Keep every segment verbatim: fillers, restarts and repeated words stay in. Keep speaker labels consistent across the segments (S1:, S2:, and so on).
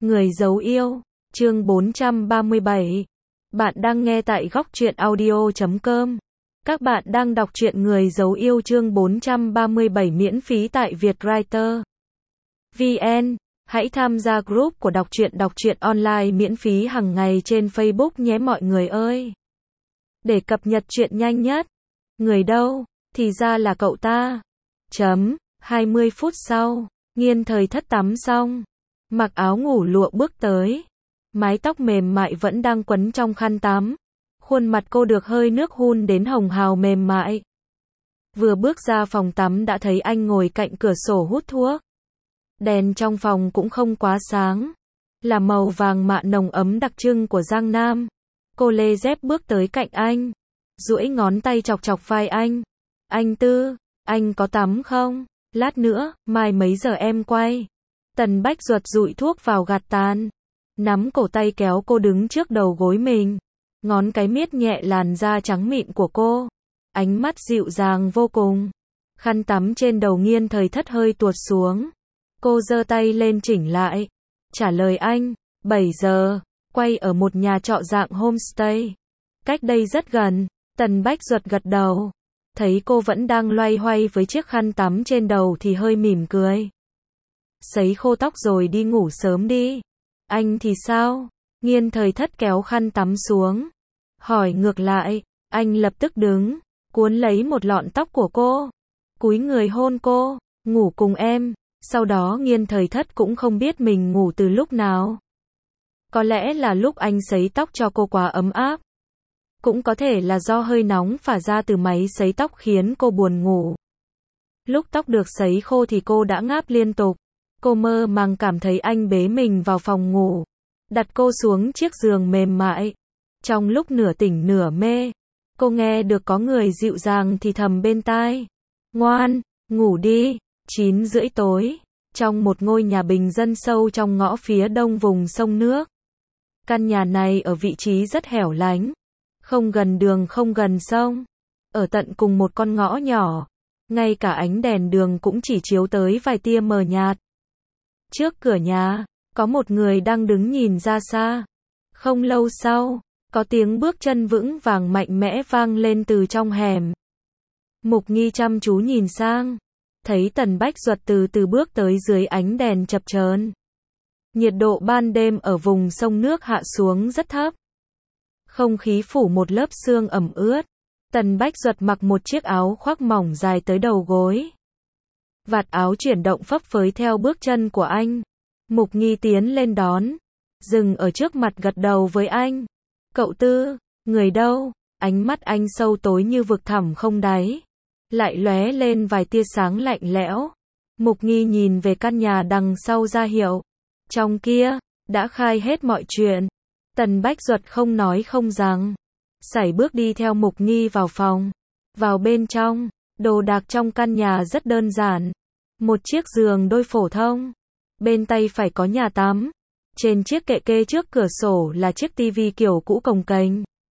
S1: Người dấu yêu, chương bốn trăm ba mươi bảy. Bạn đang nghe tại góc truyện audio chấm com. Các bạn đang đọc truyện Người dấu yêu chương bốn trăm ba mươi bảy miễn phí tại Vietwriter chấm vn. Hãy tham gia group của đọc truyện đọc truyện online miễn phí hàng ngày trên Facebook nhé mọi người ơi. Để cập nhật truyện nhanh nhất. Người đâu? Thì ra là cậu ta. Chấm, hai mươi phút sau, Nghiên Thời Thất tắm xong, mặc áo ngủ lụa bước tới. Mái tóc mềm mại vẫn đang quấn trong khăn tắm. Khuôn mặt cô được hơi nước hun đến hồng hào mềm mại. Vừa bước ra phòng tắm đã thấy anh ngồi cạnh cửa sổ hút thuốc. Đèn trong phòng cũng không quá sáng, là màu vàng mạ nồng ấm đặc trưng của Giang Nam. Cô lê dép bước tới cạnh anh, duỗi ngón tay chọc chọc vai anh. Anh Tư, anh có tắm không? Lát nữa, mai mấy giờ em quay? Tần Bách Duật dụi thuốc vào gạt tàn, nắm cổ tay kéo cô đứng trước đầu gối mình. Ngón cái miết nhẹ làn da trắng mịn của cô. Ánh mắt dịu dàng vô cùng. Khăn tắm trên đầu Nghiên Thời Thất hơi tuột xuống. Cô giơ tay lên chỉnh lại. Trả lời anh, bảy giờ, quay ở một nhà trọ dạng homestay. Cách đây rất gần. Tần Bách Duật gật đầu. Thấy cô vẫn đang loay hoay với chiếc khăn tắm trên đầu thì hơi mỉm cười. Sấy khô tóc rồi đi ngủ sớm đi. Anh thì sao? Nghiên Thời Thất kéo khăn tắm xuống. Hỏi ngược lại. Anh lập tức đứng, cuốn lấy một lọn tóc của cô. Cúi người hôn cô. Ngủ cùng em. Sau đó Nghiên Thời Thất cũng không biết mình ngủ từ lúc nào. Có lẽ là lúc anh sấy tóc cho cô quá ấm áp. Cũng có thể là do hơi nóng phả ra từ máy sấy tóc khiến cô buồn ngủ. Lúc tóc được sấy khô thì cô đã ngáp liên tục. Cô mơ màng cảm thấy anh bế mình vào phòng ngủ, đặt cô xuống chiếc giường mềm mại. Trong lúc nửa tỉnh nửa mê, cô nghe được có người dịu dàng thì thầm bên tai. Ngoan, ngủ đi. Chín rưỡi tối, trong một ngôi nhà bình dân sâu trong ngõ phía đông vùng sông nước. Căn nhà này ở vị trí rất hẻo lánh, không gần đường không gần sông, ở tận cùng một con ngõ nhỏ. Ngay cả ánh đèn đường cũng chỉ chiếu tới vài tia mờ nhạt. Trước cửa nhà, có một người đang đứng nhìn ra xa. Không lâu sau, có tiếng bước chân vững vàng mạnh mẽ vang lên từ trong hẻm. Mục Nghi chăm chú nhìn sang, thấy Tần Bách Duật từ từ bước tới dưới ánh đèn chập chờn. Nhiệt độ ban đêm ở vùng sông nước hạ xuống rất thấp. Không khí phủ một lớp sương ẩm ướt. Tần Bách Duật mặc một chiếc áo khoác mỏng dài tới đầu gối. Vạt áo chuyển động phấp phới theo bước chân của anh. Mục Nghi tiến lên đón, dừng ở trước mặt gật đầu với anh. Cậu Tư, người đâu? Ánh mắt anh sâu tối như vực thẳm không đáy, lại lóe lên vài tia sáng lạnh lẽo. Mục Nghi nhìn về căn nhà đằng sau ra hiệu. Trong kia, đã khai hết mọi chuyện. Tần Bách Duật không nói không rằng, sải bước đi theo Mục Nghi vào phòng. Vào bên trong, đồ đạc trong căn nhà rất đơn giản. Một chiếc giường đôi phổ thông. Bên tay phải có nhà tắm. Trên chiếc kệ kê trước cửa sổ là chiếc tivi kiểu cũ cồng kềnh.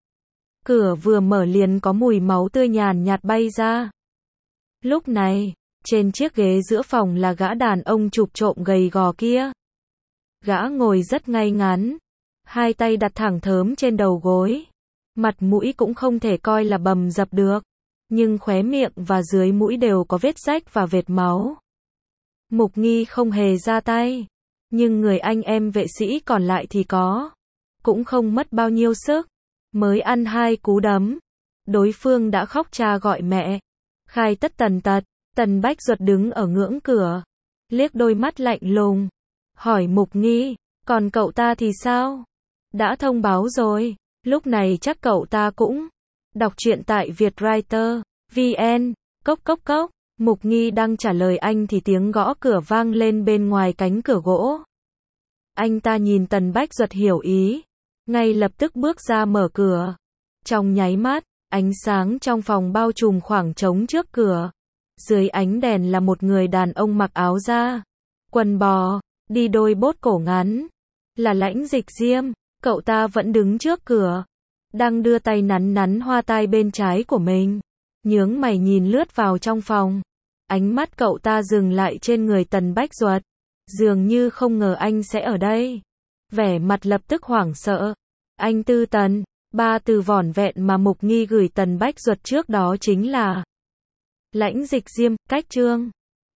S1: Cửa vừa mở liền có mùi máu tươi nhàn nhạt bay ra. Lúc này, trên chiếc ghế giữa phòng là gã đàn ông chụp trộm gầy gò kia. Gã ngồi rất ngay ngắn, hai tay đặt thẳng thớm trên đầu gối. Mặt mũi cũng không thể coi là bầm dập được, nhưng khóe miệng và dưới mũi đều có vết rách và vệt máu. Mục Nghi không hề ra tay, nhưng người anh em vệ sĩ còn lại thì có. Cũng không mất bao nhiêu sức, mới ăn hai cú đấm, đối phương đã khóc cha gọi mẹ. Khai tất tần tật. Tần Bách Duật đứng ở ngưỡng cửa, liếc đôi mắt lạnh lùng, hỏi Mục Nghi, còn cậu ta thì sao? Đã thông báo rồi, lúc này chắc cậu ta cũng đọc truyện tại Vietwriter chấm vn. Cốc cốc cốc. Mục Nghi đang trả lời anh thì tiếng gõ cửa vang lên bên ngoài cánh cửa gỗ. Anh ta nhìn Tần Bách Duật hiểu ý, ngay lập tức bước ra mở cửa. Trong nháy mắt, ánh sáng trong phòng bao trùm khoảng trống trước cửa. Dưới ánh đèn là một người đàn ông mặc áo da, quần bò, đi đôi bốt cổ ngắn. Là Lãnh Dịch Diêm. Cậu ta vẫn đứng trước cửa, đang đưa tay nắn nắn hoa tai bên trái của mình. Nhướng mày nhìn lướt vào trong phòng. Ánh mắt cậu ta dừng lại trên người Tần Bách Duật. Dường như không ngờ anh sẽ ở đây. vẻ mặt lập tức hoảng sợ. Anh Tư Tần, ba từ vỏn vẹn mà Mục Nghi gửi Tần Bách Duật trước đó chính là Lãnh Dịch Diêm, cách chương